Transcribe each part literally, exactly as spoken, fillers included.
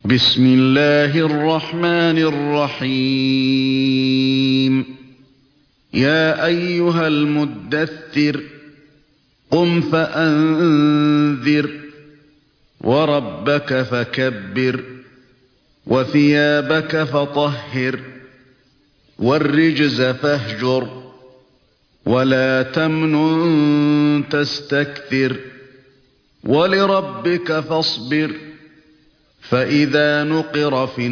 بسم الله الرحمن الرحيم. يا أيها المدثر قم فأنذر وربك فكبر وثيابك فطهر والرجز فاهجر ولا تمنن تستكثر ولربك فاصبر فإذا نقر في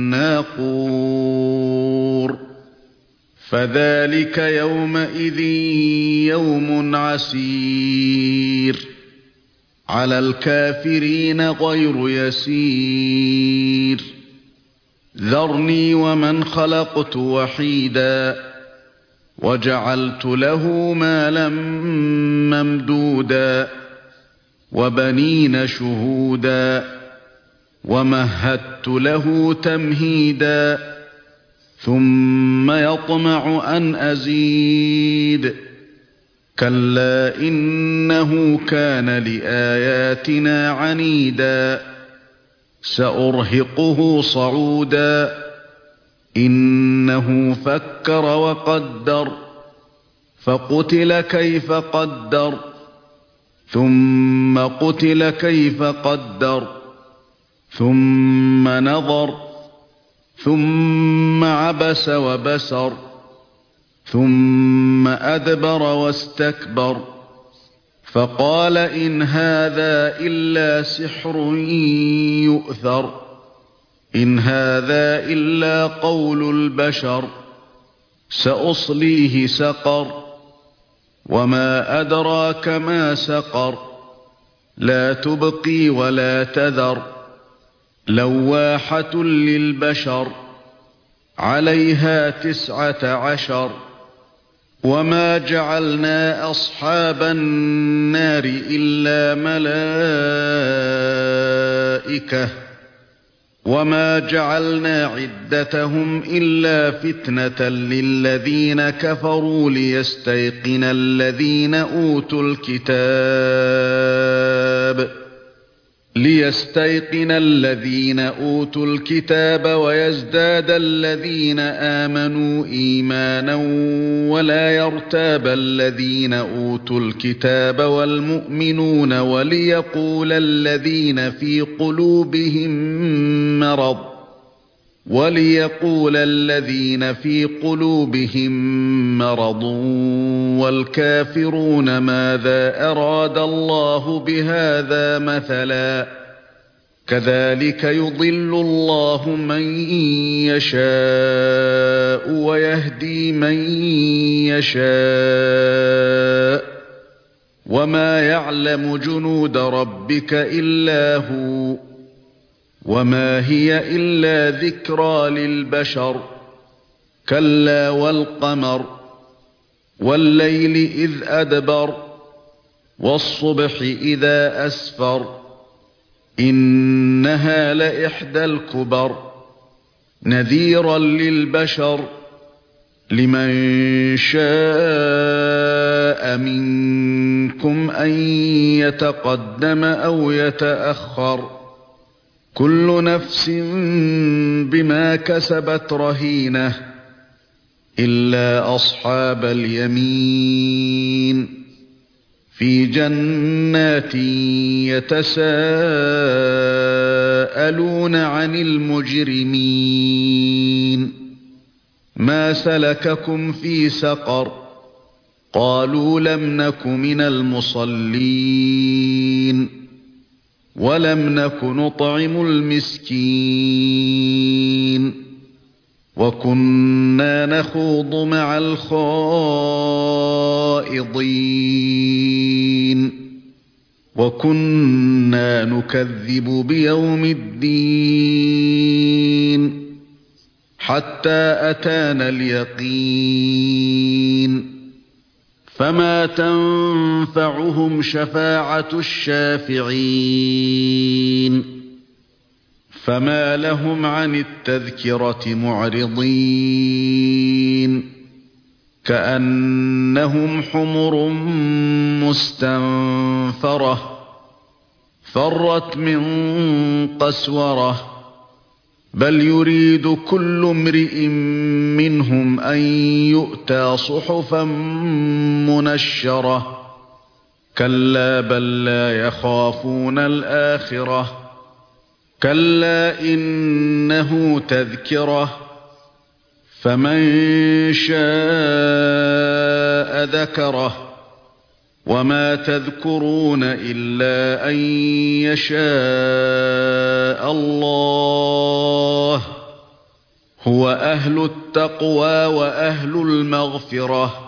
الناقور فذلك يومئذ يوم عسير على الكافرين غير يسير. ذرني ومن خلقت وحيدا وجعلت له مالا ممدودا وبنين شهودا ومهدت له تمهيدا ثم يطمع أن أزيد كلا إنه كان لآياتنا عنيدا سأرهقه صعودا إنه فكر وقدر فقتل كيف قدر ثم قتل كيف قدر ثم نظر ثم عبس وبسر ثم أدبر واستكبر فقال إن هذا إلا سحر يؤثر إن هذا إلا قول البشر سأصليه سقر وما أدراك ما سقر لا تبقي ولا تذر لواحة للبشر عليها تسعة عشر وما جعلنا أصحاب النار إلا ملائكة وما جعلنا عدتهم إلا فتنة للذين كفروا ليستيقن الذين أوتوا الكتاب ليستيقن الذين أوتوا الكتاب ويزداد الذين آمنوا إيمانا ولا يرتاب الذين أوتوا الكتاب والمؤمنون وليقول الذين في قلوبهم مرض وليقول الذين في قلوبهم مرض والكافرون ماذا أراد الله بهذا مثلا كذلك يضل الله من يشاء ويهدي من يشاء وما يعلم جنود ربك إلا هو وما هي إلا ذكرى للبشر كلا والقمر والليل إذ أدبر والصبح إذا أسفر إنها لإحدى الكبر نذيرا للبشر لمن شاء منكم أن يتقدم أو يتأخر كل نفس بما كسبت رهينة إلا أصحاب اليمين في جنات يتساءلون عن المجرمين ما سلككم في سقر قالوا لم نك من المصلين ولم نك نطعم المسكين وكنا نخوض مع الخائضين وكنا نكذب بيوم الدين حتى أتانا اليقين فما تنفعهم شفاعة الشافعين فما لهم عن التذكرة معرضين كأنهم حمر مستنفرة فرت من قسورة بل يريد كل امرئ منهم أن يؤتى صحفا منشرة كلا بل لا يخافون الآخرة كلا إنه تذكرة فمن شاء ذكره وما تذكرون إلا أن يشاء الله هو أهل التقوى وأهل المغفرة